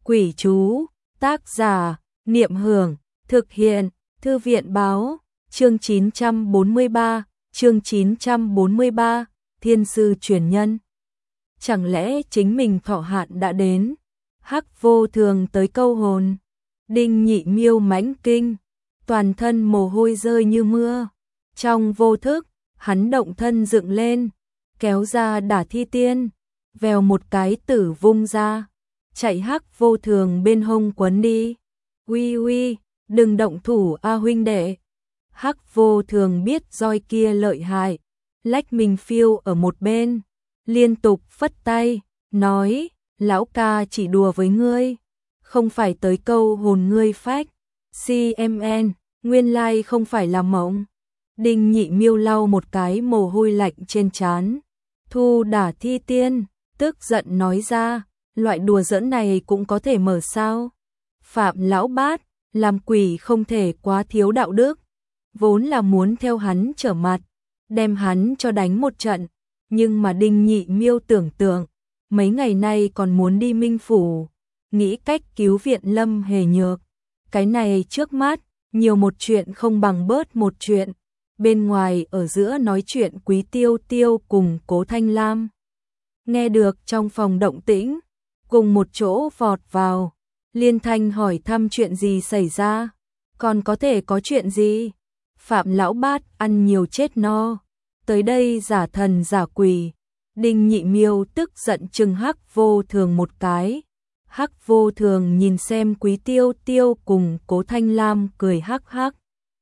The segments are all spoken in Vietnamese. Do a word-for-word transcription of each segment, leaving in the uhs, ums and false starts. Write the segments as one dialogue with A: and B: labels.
A: Quỷ chú, tác giả, Niệm Hưởng, thực hiện, Thư viện báo, chương chín trăm bốn mươi ba, chương chín trăm bốn mươi ba, Thiên sư truyền nhân. Chẳng lẽ chính mình thọ hạn đã đến? Hắc Vô Thường tới câu hồn. Đinh Nhị Miêu mãnh kinh, toàn thân mồ hôi rơi như mưa. Trong vô thức, hắn động thân dựng lên, kéo ra Đả Thi Tiên, vèo một cái tử vung ra, chạy Hắc Vô Thường bên hông quấn đi. Uy uy, đừng động thủ a huynh đệ. Hắc Vô Thường biết roi kia lợi hại, lách mình phiêu ở một bên, liên tục phất tay, nói, lão ca chỉ đùa với ngươi, không phải tới câu hồn ngươi phách. xê em en, nguyên lai like không phải là mộng. Đinh Nhị Miêu lau một cái mồ hôi lạnh trên trán, thu Đả Thi Tiên, tức giận nói ra, loại đùa giỡn này cũng có thể mở sao? Phạm lão bát, làm quỷ không thể quá thiếu đạo đức, vốn là muốn theo hắn trở mặt, đem hắn cho đánh một trận, nhưng mà Đinh Nhị Miêu tưởng tượng, mấy ngày nay còn muốn đi Minh Phủ, nghĩ cách cứu viện Lâm Hề Nhược. Cái này trước mắt, nhiều một chuyện không bằng bớt một chuyện. Bên ngoài ở giữa nói chuyện Quý Tiêu Tiêu cùng Cố Thanh Lam. Nghe được trong phòng động tĩnh, cùng một chỗ vọt vào, liên thanh hỏi thăm chuyện gì xảy ra, còn có thể có chuyện gì? Phạm lão bát ăn nhiều chết no, tới đây giả thần giả quỷ. Đinh Nhị Miêu tức giận trừng Hắc Vô Thường một cái. Hắc Vô Thường nhìn xem Quý Tiêu Tiêu cùng Cố Thanh Lam cười hắc hắc.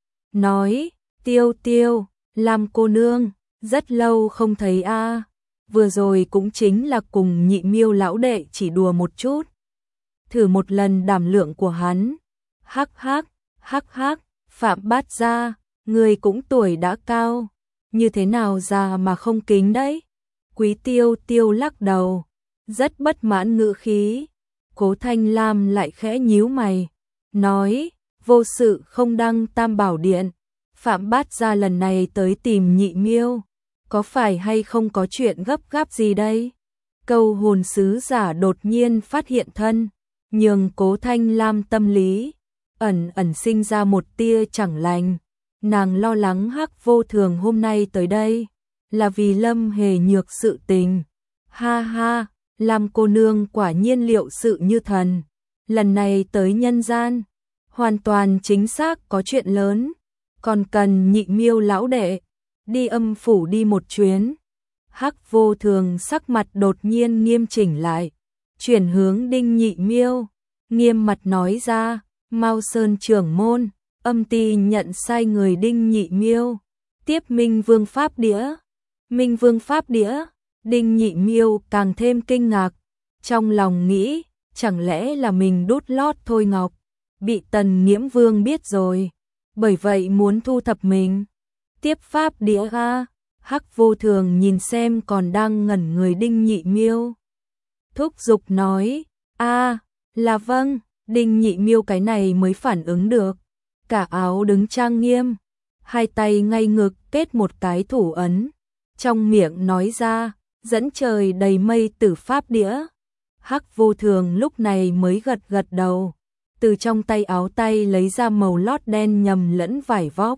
A: Nói, Tiêu Tiêu, Lam cô nương, rất lâu không thấy a, vừa rồi cũng chính là cùng Nhị Miêu lão đệ chỉ đùa một chút. Thử một lần đảm lượng của hắn. Hắc hắc, hắc hắc, Phạm bát gia, người cũng tuổi đã cao, như thế nào già mà không kính đấy? Quý Tiêu Tiêu lắc đầu, rất bất mãn ngữ khí. Cố Thanh Lam lại khẽ nhíu mày, nói, vô sự không đăng Tam Bảo Điện. Phạm bát gia lần này tới tìm Nhị Miêu, có phải hay không có chuyện gấp gáp gì đây? Câu hồn sứ giả đột nhiên phát hiện thân, nhường Cố Thanh Lam tâm lý ẩn ẩn sinh ra một tia chẳng lành. Nàng lo lắng Hắc Vô Thường hôm nay tới đây là vì Lâm Hề Nhược sự tình. Ha ha, Lam cô nương quả nhiên liệu sự như thần, lần này tới nhân gian, hoàn toàn chính xác có chuyện lớn, còn cần Nhị Miêu lão đệ đi âm phủ đi một chuyến. Hắc Vô Thường sắc mặt đột nhiên nghiêm chỉnh lại, chuyển hướng Đinh Nhị Miêu, nghiêm mặt nói ra, Mao Sơn trưởng môn, âm ty nhận sai người Đinh Nhị Miêu, tiếp Minh Vương Pháp Đĩa. Minh Vương Pháp Đĩa, Đinh Nhị Miêu càng thêm kinh ngạc, trong lòng nghĩ, chẳng lẽ là mình đút lót Thôi Ngọc, bị Tần Nghiễm Vương biết rồi, bởi vậy muốn thu thập mình. Tiếp Pháp Đĩa a. Hắc Vô Thường nhìn xem còn đang ngẩn người Đinh Nhị Miêu, thúc giục nói, a, là vâng. Đinh Nhị Miêu cái này mới phản ứng được, cả áo đứng trang nghiêm, hai tay ngay ngực kết một cái thủ ấn, trong miệng nói ra, dẫn trời đầy mây tử Pháp Đĩa. Hắc Vô Thường lúc này mới gật gật đầu, từ trong tay áo tay lấy ra màu lót đen nhầm lẫn vải vóc,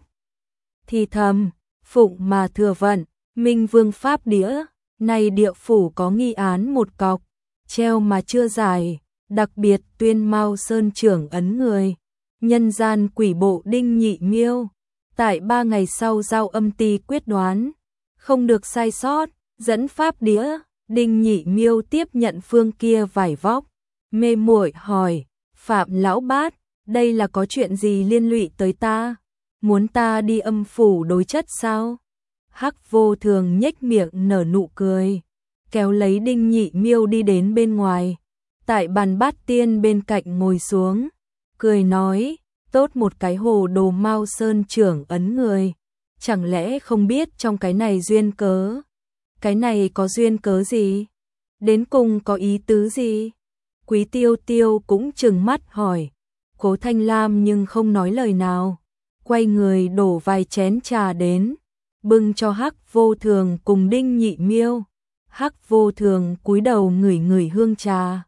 A: thì thầm, phụng mà thừa vận, Minh Vương Pháp Đĩa, này địa phủ có nghi án một cọc, treo mà chưa giải, đặc biệt tuyên Mao Sơn trưởng ấn người, nhân gian quỷ bộ Đinh Nhị Miêu, tại ba ngày sau giao âm ty quyết đoán, không được sai sót, dẫn Pháp Đĩa. Đinh Nhị Miêu tiếp nhận phương kia vải vóc, mê muội hỏi, Phạm lão bát, đây là có chuyện gì liên lụy tới ta? Muốn ta đi âm phủ đối chất sao? Hắc Vô Thường nhếch miệng nở nụ cười, kéo lấy Đinh Nhị Miêu đi đến bên ngoài, tại bàn bát tiên bên cạnh ngồi xuống, cười nói, tốt một cái hồ đồ Mao Sơn trưởng ấn người, chẳng lẽ không biết trong cái này duyên cớ? Cái này có duyên cớ gì? Đến cùng có ý tứ gì? Quý Tiêu Tiêu cũng trừng mắt hỏi. Cố Thanh Lam nhưng không nói lời nào, quay người đổ vài chén trà đến, bưng cho Hắc Vô Thường cùng Đinh Nhị Miêu. Hắc Vô Thường cúi đầu ngửi ngửi hương trà,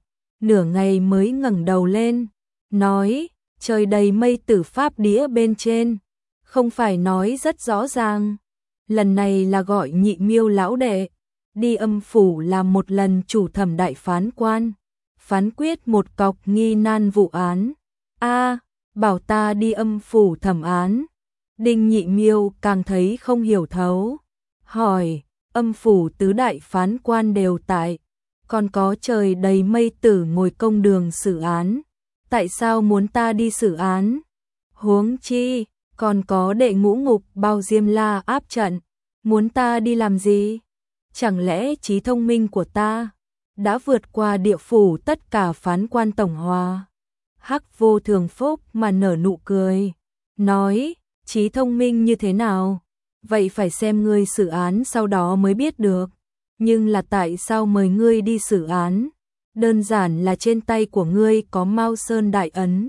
A: nửa ngày mới ngẩng đầu lên, nói, trời đầy mây tử pháp đĩa bên trên, không phải nói rất rõ ràng. Lần này là gọi Nhị Miêu lão đệ, đi âm phủ làm một lần chủ thẩm đại phán quan, phán quyết một cọc nghi nan vụ án. A, bảo ta đi âm phủ thẩm án. Đinh Nhị Miêu càng thấy không hiểu thấu, hỏi, âm phủ tứ đại phán quan đều tại, còn có trời đầy mây tử ngồi công đường xử án, tại sao muốn ta đi xử án? Huống chi, còn có đệ ngũ ngục bao Diêm La áp trận, muốn ta đi làm gì? Chẳng lẽ trí thông minh của ta đã vượt qua địa phủ tất cả phán quan tổng hòa? Hắc Vô Thường phúc mà nở nụ cười, nói, trí thông minh như thế nào? Vậy phải xem ngươi xử án sau đó mới biết được. Nhưng là tại sao mời ngươi đi xử án? Đơn giản là trên tay của ngươi có Mao Sơn đại ấn.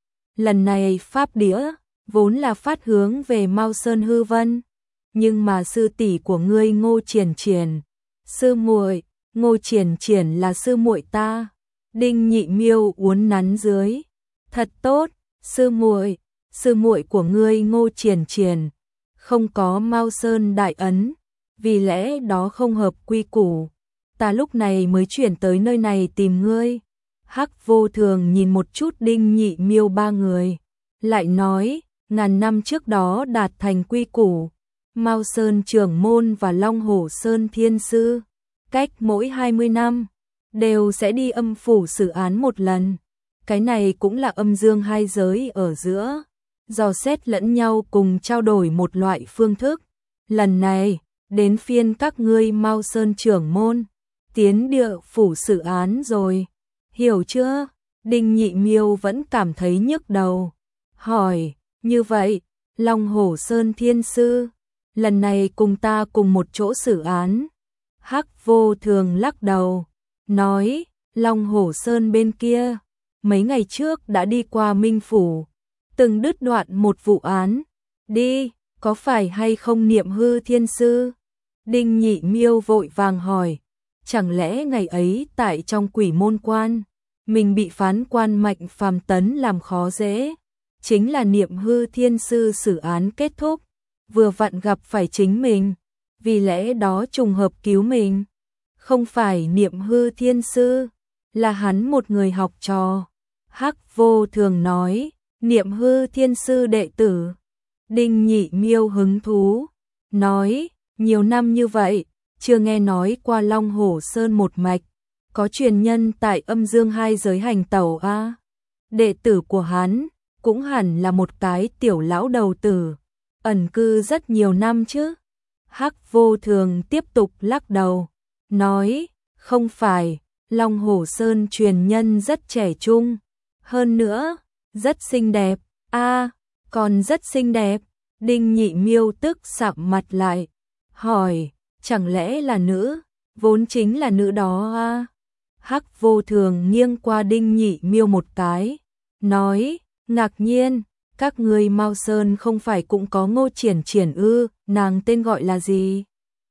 A: Lần này pháp đĩa vốn là phát hướng về Mao Sơn hư vân, nhưng mà sư tỷ của ngươi Ngô Triển Triển, sư muội, Ngô Triển Triển là sư muội ta. Đinh Nhị Miêu uốn nắn dưới, thật tốt, sư muội, sư muội của ngươi Ngô Triển Triển không có Mao Sơn đại ấn, vì lẽ đó không hợp quy củ. Ta lúc này mới chuyển tới nơi này tìm ngươi. Hắc Vô Thường nhìn một chút Đinh Nhị Miêu ba người, lại nói, ngàn năm trước đó đạt thành quy củ, Mao Sơn trưởng môn và Long Hổ Sơn thiên sư, cách mỗi hai mươi năm, đều sẽ đi âm phủ xử án một lần. Cái này cũng là âm dương hai giới ở giữa, dò xét lẫn nhau cùng trao đổi một loại phương thức. Lần này, đến phiên các ngươi Mao Sơn trưởng môn, tiến địa phủ xử án rồi, hiểu chưa? Đinh Nhị Miêu vẫn cảm thấy nhức đầu, hỏi, như vậy, Long Hổ Sơn thiên sư, lần này cùng ta cùng một chỗ xử án. Hắc Vô Thường lắc đầu, nói, Long Hổ Sơn bên kia, mấy ngày trước đã đi qua Minh Phủ, từng đứt đoạn một vụ án, đi, có phải hay không Niệm Hư thiên sư? Đinh Nhị Miêu vội vàng hỏi, chẳng lẽ ngày ấy tại trong Quỷ Môn Quan, mình bị phán quan Mạnh Phàm Tấn làm khó dễ, chính là Niệm Hư thiên sư xử án kết thúc, vừa vặn gặp phải chính mình, vì lẽ đó trùng hợp cứu mình. Không phải Niệm Hư thiên sư, là hắn một người học trò. Hắc Vô Thường nói, Niệm Hư thiên sư đệ tử. Đinh Nhị Miêu hứng thú, nói, nhiều năm như vậy, chưa nghe nói qua Long Hổ Sơn một mạch, có truyền nhân tại âm dương hai giới hành tẩu a. Đệ tử của hắn, cũng hẳn là một cái tiểu lão đầu tử, ẩn cư rất nhiều năm chứ. Hắc Vô Thường tiếp tục lắc đầu, nói, không phải, Long Hổ Sơn truyền nhân rất trẻ trung, hơn nữa, rất xinh đẹp, a, còn rất xinh đẹp. Đinh Nhị Miêu tức sạm mặt lại, hỏi, chẳng lẽ là nữ, vốn chính là nữ đó a? Hắc Vô Thường nghiêng qua Đinh Nhị Miêu một cái, nói, ngạc nhiên, các ngươi Mao Sơn không phải cũng có Ngô Triển Triển ư, nàng tên gọi là gì?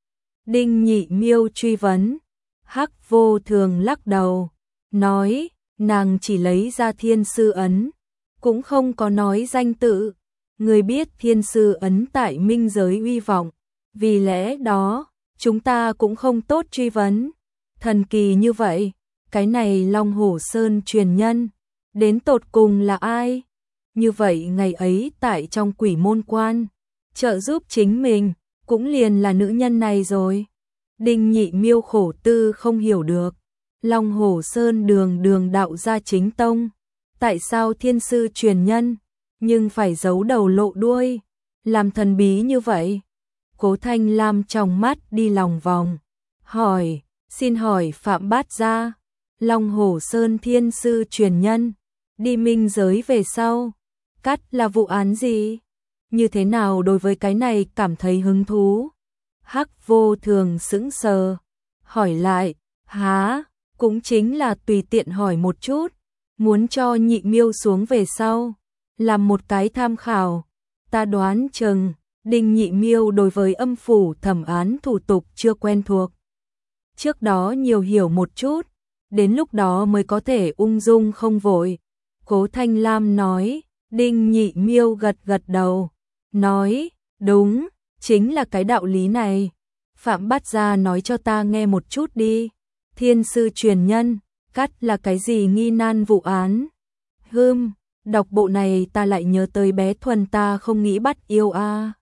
A: Đinh Nhị Miêu truy vấn, Hắc Vô Thường lắc đầu, nói, nàng chỉ lấy ra thiên sư ấn, cũng không có nói danh tự. Người biết thiên sư ấn tại minh giới uy vọng, vì lẽ đó, chúng ta cũng không tốt truy vấn. Thần kỳ như vậy, cái này Long Hổ Sơn truyền nhân, đến tột cùng là ai? Như vậy ngày ấy tại trong Quỷ Môn Quan, trợ giúp chính mình, cũng liền là nữ nhân này rồi. Đinh Nhị Miêu khổ tư không hiểu được, Long Hổ Sơn đường đường đạo gia chính tông, tại sao thiên sư truyền nhân, nhưng phải giấu đầu lộ đuôi, làm thần bí như vậy? Cố Thanh Lam trong mắt đi lòng vòng, hỏi, xin hỏi Phạm Bát Gia, Long Hổ Sơn thiên sư truyền nhân, đi minh giới về sau, cắt là vụ án gì? Như thế nào đối với cái này cảm thấy hứng thú? Hắc Vô Thường sững sờ, hỏi lại, há, cũng chính là tùy tiện hỏi một chút, muốn cho Nhị Miêu xuống về sau, làm một cái tham khảo. Ta đoán chừng, Đinh Nhị Miêu đối với âm phủ thẩm án thủ tục chưa quen thuộc. Trước đó nhiều hiểu một chút, đến lúc đó mới có thể ung dung không vội. Cố Thanh Lam nói, Đinh Nhị Miêu gật gật đầu, nói, đúng, chính là cái đạo lý này. Phạm Bát Gia nói cho ta nghe một chút đi. Thiên sư truyền nhân, cắt là cái gì nghi nan vụ án? Hừm, đọc bộ này ta lại nhớ tới bé Thuần ta không nghĩ bắt yêu a.